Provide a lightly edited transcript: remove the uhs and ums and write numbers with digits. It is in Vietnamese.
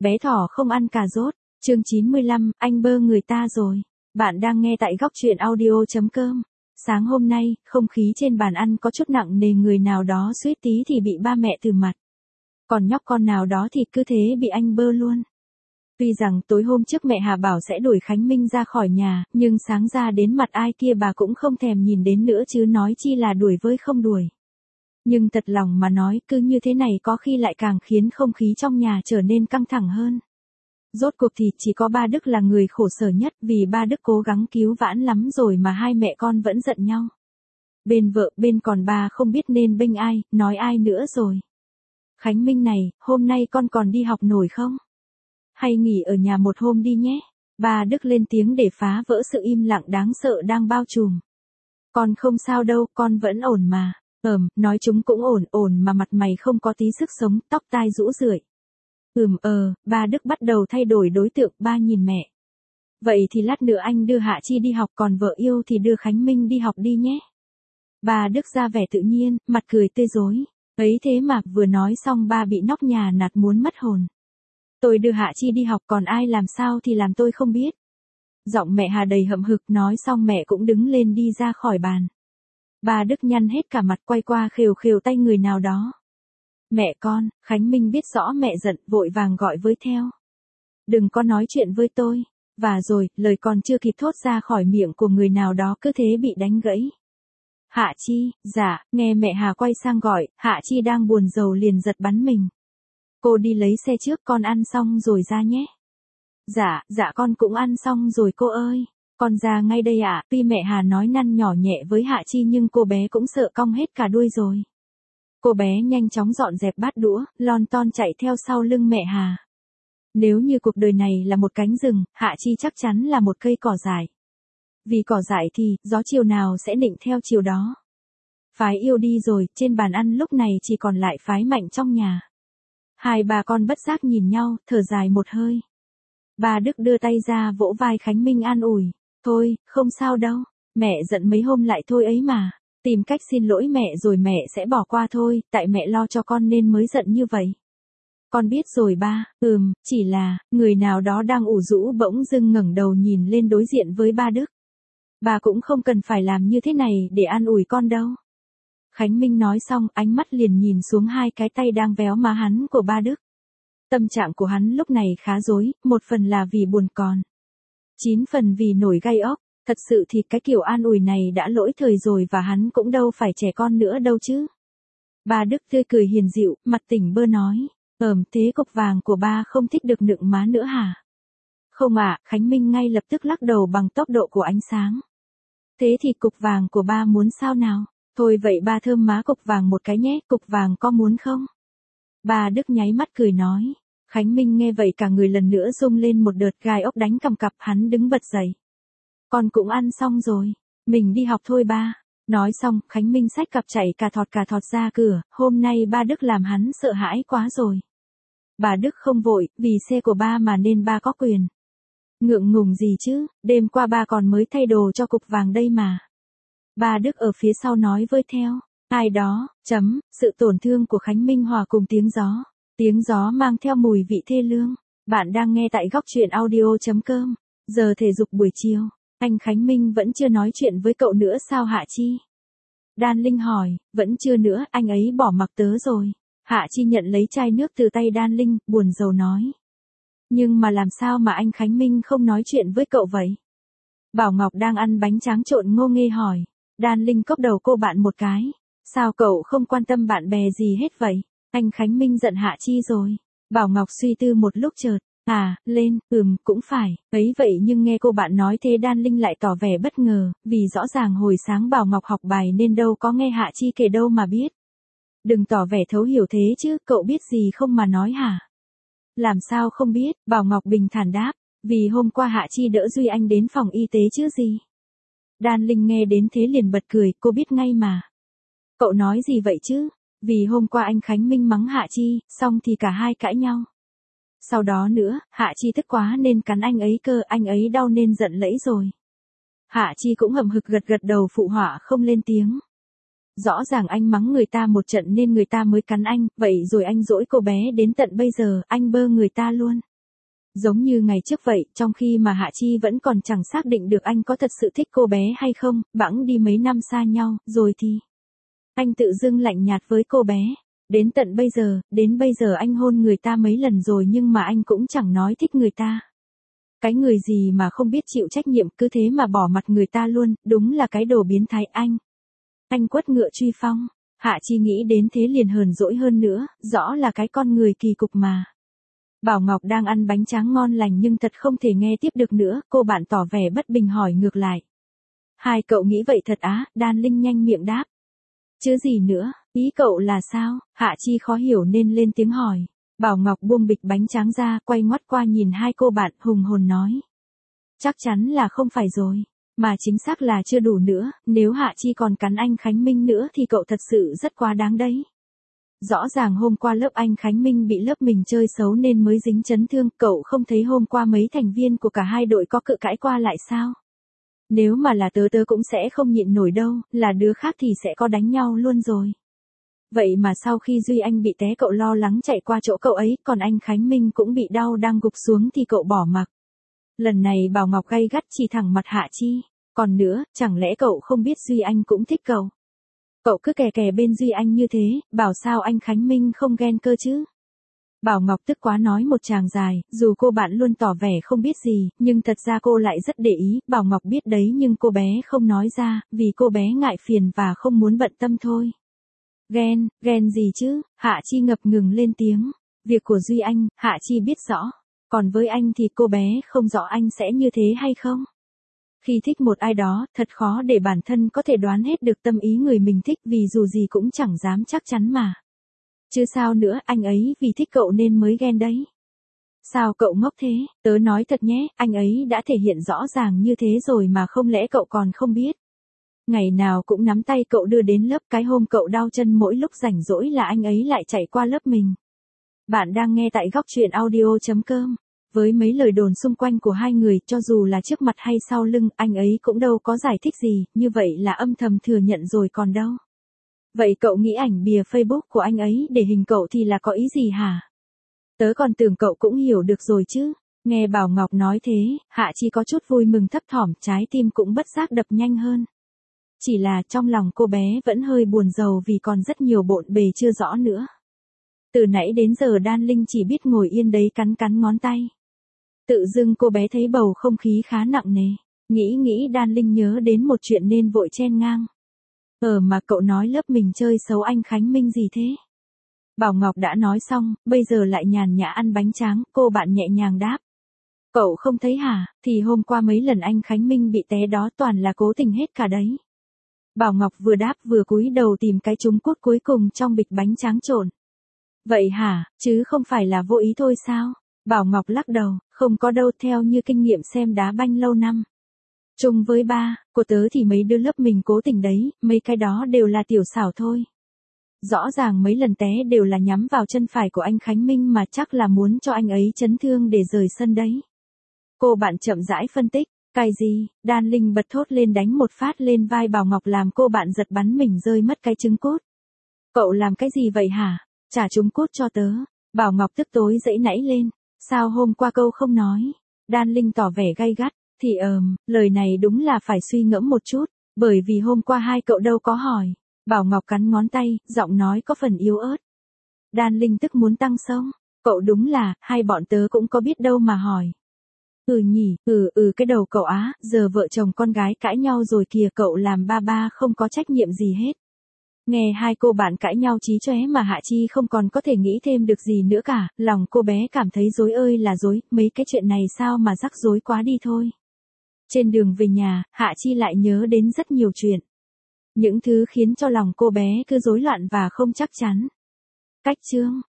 bé thỏ không ăn cà rốt. Chương 95, anh bơ người ta rồi. Bạn đang nghe tại góc truyện audio.com. Sáng hôm nay, không khí trên bàn ăn có chút nặng nề, người nào đó suýt tí thì bị ba mẹ từ mặt. Còn nhóc con nào đó thì cứ thế bị anh bơ luôn. Tuy rằng tối hôm trước mẹ Hà bảo sẽ đuổi Khánh Minh ra khỏi nhà, nhưng sáng ra đến mặt ai kia bà cũng không thèm nhìn đến nữa chứ nói chi là đuổi với không đuổi. Nhưng thật lòng mà nói, cứ như thế này có khi lại càng khiến không khí trong nhà trở nên căng thẳng hơn. Rốt cuộc thì chỉ có ba Đức là người khổ sở nhất, vì ba Đức cố gắng cứu vãn lắm rồi mà hai mẹ con vẫn giận nhau. Bên vợ bên còn ba không biết nên bênh ai, nói ai nữa rồi. Khánh Minh này, hôm nay con còn đi học nổi không? Hay nghỉ ở nhà một hôm đi nhé. Ba Đức lên tiếng để phá vỡ sự im lặng đáng sợ đang bao trùm. Con không sao đâu, con vẫn ổn mà. Nói chúng cũng ổn mà mặt mày không có tí sức sống, tóc tai rũ rượi. Ba Đức bắt đầu thay đổi đối tượng, ba nhìn mẹ. Vậy thì lát nữa anh đưa Hạ Chi đi học, còn vợ yêu thì đưa Khánh Minh đi học đi nhé. Ba Đức ra vẻ tự nhiên, mặt cười tươi rói. Ấy thế mà, vừa nói xong ba bị nóc nhà nạt muốn mất hồn. Tôi đưa Hạ Chi đi học, còn ai làm sao thì làm tôi không biết. Giọng mẹ Hà đầy hậm hực, nói xong mẹ cũng đứng lên đi ra khỏi bàn. Ba Đức nhăn hết cả mặt, quay qua khều khều tay người nào đó. Mẹ con, Khánh Minh biết rõ mẹ giận, vội vàng gọi với theo. Đừng có nói chuyện với tôi. Và rồi, lời còn chưa kịp thốt ra khỏi miệng của người nào đó cứ thế bị đánh gãy. Hạ Chi, dạ, nghe mẹ Hà quay sang gọi, Hạ Chi đang buồn rầu liền giật bắn mình. Cô đi lấy xe trước, con ăn xong rồi ra nhé. Dạ con cũng ăn xong rồi cô ơi. Con ra ngay đây ạ. Tuy mẹ Hà nói năn nhỏ nhẹ với Hạ Chi nhưng cô bé cũng sợ cong hết cả đuôi rồi. Cô bé nhanh chóng dọn dẹp bát đũa, lon ton chạy theo sau lưng mẹ Hà. Nếu như cuộc đời này là một cánh rừng, Hạ Chi chắc chắn là một cây cỏ dại. Vì cỏ dại thì, gió chiều nào sẽ nịnh theo chiều đó. Phái yêu đi rồi, trên bàn ăn lúc này chỉ còn lại phái Mạnh trong nhà. Hai bà con bất giác nhìn nhau, thở dài một hơi. Ba Đức đưa tay ra vỗ vai Khánh Minh an ủi. Thôi, không sao đâu, mẹ giận mấy hôm lại thôi ấy mà. Tìm cách xin lỗi mẹ rồi mẹ sẽ bỏ qua thôi, tại mẹ lo cho con nên mới giận như vậy. Con biết rồi ba. Chỉ là, người nào đó đang ủ rũ bỗng dưng ngẩng đầu nhìn lên đối diện với ba Đức. Bà cũng không cần phải làm như thế này để an ủi con đâu. Khánh Minh nói xong, ánh mắt liền nhìn xuống hai cái tay đang véo má hắn của ba Đức. Tâm trạng của hắn lúc này khá rối, một phần là vì buồn còn. 9 phần vì nổi gai ốc. Thật sự thì cái kiểu an ủi này đã lỗi thời rồi và hắn cũng đâu phải trẻ con nữa đâu chứ. Ba Đức tươi cười hiền dịu, mặt tỉnh bơ nói. Thế cục vàng của ba không thích được nựng má nữa hả? Không ạ, Khánh Minh ngay lập tức lắc đầu bằng tốc độ của ánh sáng. Thế thì cục vàng của ba muốn sao nào? Thôi vậy ba thơm má cục vàng một cái nhé, cục vàng có muốn không? Ba Đức nháy mắt cười nói. Khánh Minh nghe vậy cả người lần nữa rung lên một đợt gai ốc đánh cầm cặp, hắn đứng bật dậy. Con cũng ăn xong rồi, mình đi học thôi ba. Nói xong, Khánh Minh xách cặp chạy cà thọt ra cửa, hôm nay ba Đức làm hắn sợ hãi quá rồi. Bà Đức không vội, vì xe của ba mà nên ba có quyền. Ngượng ngùng gì chứ, đêm qua ba còn mới thay đồ cho cục vàng đây mà. Ba Đức ở phía sau nói với theo. Ai đó, sự tổn thương của Khánh Minh hòa cùng tiếng gió. Tiếng gió mang theo mùi vị thê lương. Bạn đang nghe tại góc truyện audio.com. Giờ thể dục buổi chiều. Anh Khánh Minh vẫn chưa nói chuyện với cậu nữa sao Hạ Chi? Đan Linh hỏi, vẫn chưa nữa, anh ấy bỏ mặc tớ rồi. Hạ Chi nhận lấy chai nước từ tay Đan Linh, buồn rầu nói. Nhưng mà làm sao mà anh Khánh Minh không nói chuyện với cậu vậy? Bảo Ngọc đang ăn bánh tráng trộn ngô nghê hỏi. Đan Linh cốc đầu cô bạn một cái. Sao cậu không quan tâm bạn bè gì hết vậy? Anh Khánh Minh giận Hạ Chi rồi. Bảo Ngọc suy tư một lúc chợt. Cũng phải, ấy vậy nhưng nghe cô bạn nói thế Đan Linh lại tỏ vẻ bất ngờ, vì rõ ràng hồi sáng Bảo Ngọc học bài nên đâu có nghe Hạ Chi kể đâu mà biết. Đừng tỏ vẻ thấu hiểu thế chứ, cậu biết gì không mà nói hả? Làm sao không biết, Bảo Ngọc bình thản đáp, vì hôm qua Hạ Chi đỡ Duy Anh đến phòng y tế chứ gì. Đan Linh nghe đến thế liền bật cười, cô biết ngay mà. Cậu nói gì vậy chứ? Vì hôm qua anh Khánh Minh mắng Hạ Chi, xong thì cả hai cãi nhau. Sau đó nữa, Hạ Chi tức quá nên cắn anh ấy cơ, anh ấy đau nên giận lẫy rồi. Hạ Chi cũng hậm hực gật đầu phụ họa không lên tiếng. Rõ ràng anh mắng người ta một trận nên người ta mới cắn anh, vậy rồi anh dỗi cô bé đến tận bây giờ, anh bơ người ta luôn. Giống như ngày trước vậy, trong khi mà Hạ Chi vẫn còn chẳng xác định được anh có thật sự thích cô bé hay không, bẵng đi mấy năm xa nhau, rồi thì anh tự dưng lạnh nhạt với cô bé. Đến bây giờ anh hôn người ta mấy lần rồi nhưng mà anh cũng chẳng nói thích người ta. Cái người gì mà không biết chịu trách nhiệm cứ thế mà bỏ mặt người ta luôn, đúng là cái đồ biến thái anh. Anh quất ngựa truy phong. Hạ Chi nghĩ đến thế liền hờn dỗi hơn nữa, rõ là cái con người kỳ cục mà. Bảo Ngọc đang ăn bánh tráng ngon lành nhưng thật không thể nghe tiếp được nữa, cô bạn tỏ vẻ bất bình hỏi ngược lại. Hai cậu nghĩ vậy thật á? Đan Linh nhanh miệng đáp. Chứ gì nữa, ý cậu là sao? Hạ Chi khó hiểu nên lên tiếng hỏi. Bảo Ngọc buông bịch bánh tráng ra, quay ngoắt qua nhìn hai cô bạn, hùng hồn nói. Chắc chắn là không phải rồi. Mà chính xác là chưa đủ nữa, nếu Hạ Chi còn cắn anh Khánh Minh nữa thì cậu thật sự rất quá đáng đấy. Rõ ràng hôm qua lớp anh Khánh Minh bị lớp mình chơi xấu nên mới dính chấn thương, cậu không thấy hôm qua mấy thành viên của cả hai đội có cự cãi qua lại sao? Nếu mà là tớ cũng sẽ không nhịn nổi đâu, là đứa khác thì sẽ có đánh nhau luôn rồi. Vậy mà sau khi Duy Anh bị té cậu lo lắng chạy qua chỗ cậu ấy, còn anh Khánh Minh cũng bị đau đang gục xuống thì cậu bỏ mặc. Lần này Bảo Ngọc gay gắt chỉ thẳng mặt Hạ Chi. Còn nữa, chẳng lẽ cậu không biết Duy Anh cũng thích cậu? Cậu cứ kè kè bên Duy Anh như thế, bảo sao anh Khánh Minh không ghen cơ chứ? Bảo Ngọc tức quá nói một tràng dài, dù cô bạn luôn tỏ vẻ không biết gì, nhưng thật ra cô lại rất để ý, Bảo Ngọc biết đấy nhưng cô bé không nói ra, vì cô bé ngại phiền và không muốn bận tâm thôi. Ghen gì chứ? Hạ Chi ngập ngừng lên tiếng. Việc của Duy Anh, Hạ Chi biết rõ. Còn với anh thì cô bé không rõ anh sẽ như thế hay không? Khi thích một ai đó, thật khó để bản thân có thể đoán hết được tâm ý người mình thích vì dù gì cũng chẳng dám chắc chắn mà. Chứ sao nữa, anh ấy vì thích cậu nên mới ghen đấy. Sao cậu ngốc thế? Tớ nói thật nhé, anh ấy đã thể hiện rõ ràng như thế rồi mà không lẽ cậu còn không biết. Ngày nào cũng nắm tay cậu đưa đến lớp, cái hôm cậu đau chân mỗi lúc rảnh rỗi là anh ấy lại chạy qua lớp mình. Bạn đang nghe tại góc truyện audio.com. Với mấy lời đồn xung quanh của hai người, cho dù là trước mặt hay sau lưng, anh ấy cũng đâu có giải thích gì, như vậy là âm thầm thừa nhận rồi còn đâu. Vậy cậu nghĩ ảnh bìa Facebook của anh ấy để hình cậu thì là có ý gì hả? Tớ còn tưởng cậu cũng hiểu được rồi chứ. Nghe Bảo Ngọc nói thế, Hạ Chi có chút vui mừng thấp thỏm, trái tim cũng bất giác đập nhanh hơn. Chỉ là trong lòng cô bé vẫn hơi buồn rầu vì còn rất nhiều bộn bề chưa rõ nữa. Từ nãy đến giờ Đan Linh chỉ biết ngồi yên đấy cắn ngón tay. Tự dưng cô bé thấy bầu không khí khá nặng nề. Nghĩ Đan Linh nhớ đến một chuyện nên vội chen ngang. Mà cậu nói lớp mình chơi xấu anh Khánh Minh gì thế? Bảo Ngọc đã nói xong, bây giờ lại nhàn nhã ăn bánh tráng, cô bạn nhẹ nhàng đáp. Cậu không thấy hả, thì hôm qua mấy lần anh Khánh Minh bị té đó toàn là cố tình hết cả đấy. Bảo Ngọc vừa đáp vừa cúi đầu tìm cái trúng cút cuối cùng trong bịch bánh tráng trộn. Vậy hả, chứ không phải là vô ý thôi sao? Bảo Ngọc lắc đầu, không có đâu, theo như kinh nghiệm xem đá banh lâu năm. Chung với ba, của tớ thì mấy đứa lớp mình cố tình đấy, mấy cái đó đều là tiểu xảo thôi. Rõ ràng mấy lần té đều là nhắm vào chân phải của anh Khánh Minh mà chắc là muốn cho anh ấy chấn thương để rời sân đấy. Cô bạn chậm rãi phân tích, cái gì? Đan Linh bật thốt lên đánh một phát lên vai Bảo Ngọc làm cô bạn giật bắn mình rơi mất cái trứng cút. Cậu làm cái gì vậy hả? Trả trứng cút cho tớ. Bảo Ngọc tức tối dãy nảy lên. Sao hôm qua câu không nói? Đan Linh tỏ vẻ gay gắt. Thì lời này đúng là phải suy ngẫm một chút, bởi vì hôm qua hai cậu đâu có hỏi. Bảo Ngọc cắn ngón tay, giọng nói có phần yếu ớt. Đan Linh tức muốn tăng sông. Cậu đúng là, hai bọn tớ cũng có biết đâu mà hỏi. Nhỉ, cái đầu cậu á, giờ vợ chồng con gái cãi nhau rồi kìa, cậu làm ba không có trách nhiệm gì hết. Nghe hai cô bạn cãi nhau chí chóe mà Hạ Chi không còn có thể nghĩ thêm được gì nữa cả, lòng cô bé cảm thấy rối ơi là rối, mấy cái chuyện này sao mà rắc rối quá đi thôi. Trên đường về nhà, Hạ Chi lại nhớ đến rất nhiều chuyện. Những thứ khiến cho lòng cô bé cứ rối loạn và không chắc chắn. Cách chương